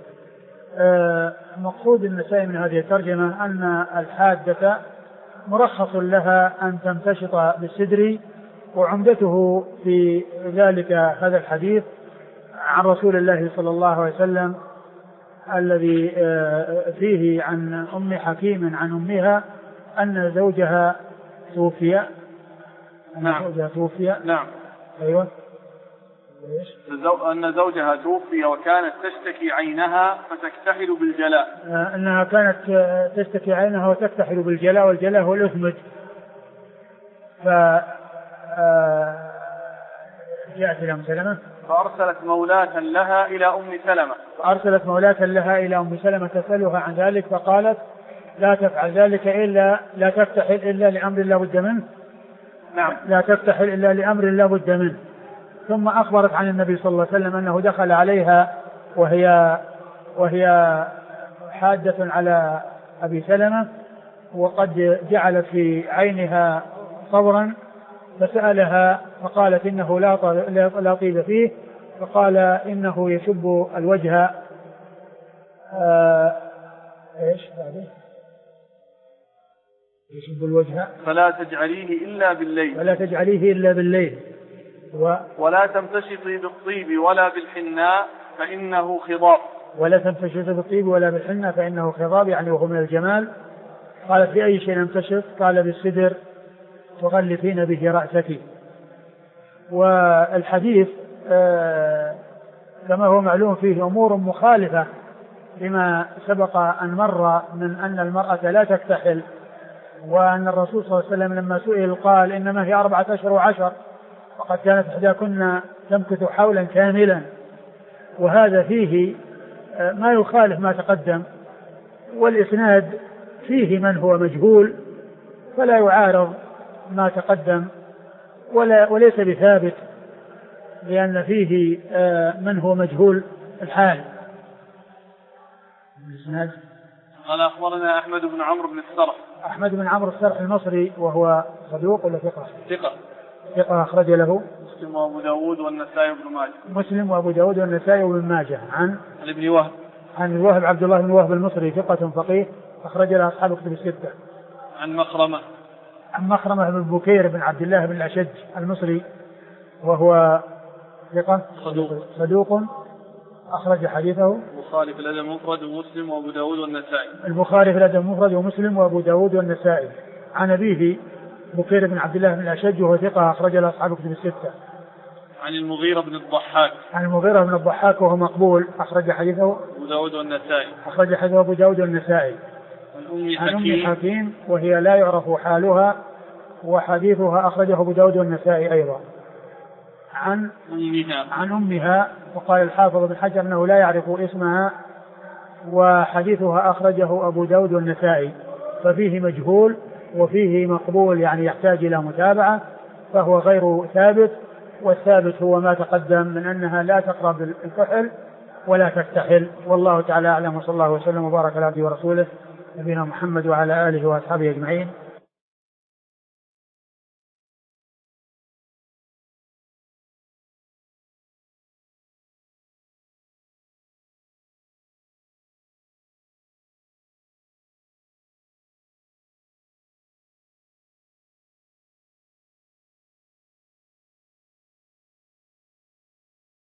S2: مقصود النسائي من هذه الترجمة أن الحادة مرخص لها أن تمتشط بالسدر، وعمدته في ذلك هذا الحديث عن رسول الله صلى الله عليه وسلم الذي فيه عن أم حكيم عن أمها أن زوجها توفي.
S1: نعم.
S2: زوجها توفي.
S1: نعم.
S2: أيوة.
S1: أن زوجها توفي وكانت تشتكي عينها فتكتحل بالجلاء.
S2: أنها كانت تشتكي عينها وتكتحل بالجلاء، والجلاء هو الأثمج. جاءت إلى أم سلمة
S1: فأرسلت مولاة لها إلى أم سلمة
S2: تسألها عن ذلك، فقالت لا تفعل ذلك لا تفتحل إلا لأمر لا بد منه.
S1: نعم.
S2: لا تفتحل إلا لأمر لا بد منه. ثم أخبرت عن النبي صلى الله عليه وسلم أنه دخل عليها وهي حادة على أبي سلمة وقد جعلت في عينها صبرا، فسألها فقالت إنه لا طيب فيه، فقال إنه يشب الوجه. إيش بعده؟ يشب الوجه
S1: فلا تجعليه إلا بالليل ولا تمتشطي بالطيب ولا بالحناء فإنه خضاب.
S2: ولا تمتشطي بالطيب ولا بالحناء فإنه خضاب، يعني وهو من الجمال. قالت بأي شيء نمتشط؟ قال بالسدر تغلفين به رأسك. والحديث كما هو معلوم فيه أمور مخالفة لما سبق أن مر من أن المرأة لا تكتحل، وأن الرسول صلى الله عليه وسلم لما سئل قال إنما هي 4 أشهر و10، وقد كانت إحداكن تمكث حولا كاملا. وهذا فيه ما يخالف ما تقدم، والإسناد فيه من هو مجهول فلا يعارض ما تقدم وليس بثابت، لأن فيه من هو مجهول الحال. الإسناد
S1: قال أخبرنا أحمد بن عمرو بن السرح.
S2: أحمد بن عمرو السرح المصري، وهو صدوق ولا ثقة؟ ثقة أخرج له
S1: مسلم وأبو داود والنسائي وابن ماجه.
S2: مسلم وأبو داود والنسائي وابن ماجه. عن
S1: ابن وهب.
S2: عن الوهب عبد الله بن وهب المصري ثقة فقيه أخرج له أصحاب كتب الستة.
S1: عن مخرمة
S2: بن بكير بن عبد الله بن الأشج المصري، وهو ثقة صدوق أخرج حديثه
S1: البخاري في الأدب المفرد ومسلم وأبو داود والنسائي.
S2: البخاري في الأدب المفرد ومسلم وأبو داود والنسائي. عن أبيه بكير بن عبد الله بن الأشج وهو ثقة أخرج له أصحاب كتب الستة.
S1: عن المغيرة بن الضحاك.
S2: عن المغيرة بن الضحاك وهو مقبول أخرج حديثه
S1: أبو داود والنسائي.
S2: أخرج حديثه أبو داود والنسائي. عن أم حكيم وهي لا يعرف حالها وحديثها أخرجه أبو داود والنسائي أيضا. عن أمها وقال الحافظ بن حجر أنه لا يعرف اسمها، وحديثها أخرجه أبو داود والنسائي، ففيه مجهول وفيه مقبول، يعني يحتاج إلى متابعة، فهو غير ثابت. والثابت هو ما تقدم من أنها لا تقرب الكحل ولا تكتحل. والله تعالى أعلم، وصلى الله وسلم وبارك على عبده ورسوله نبينا محمد وعلى آله وأصحابه أجمعين.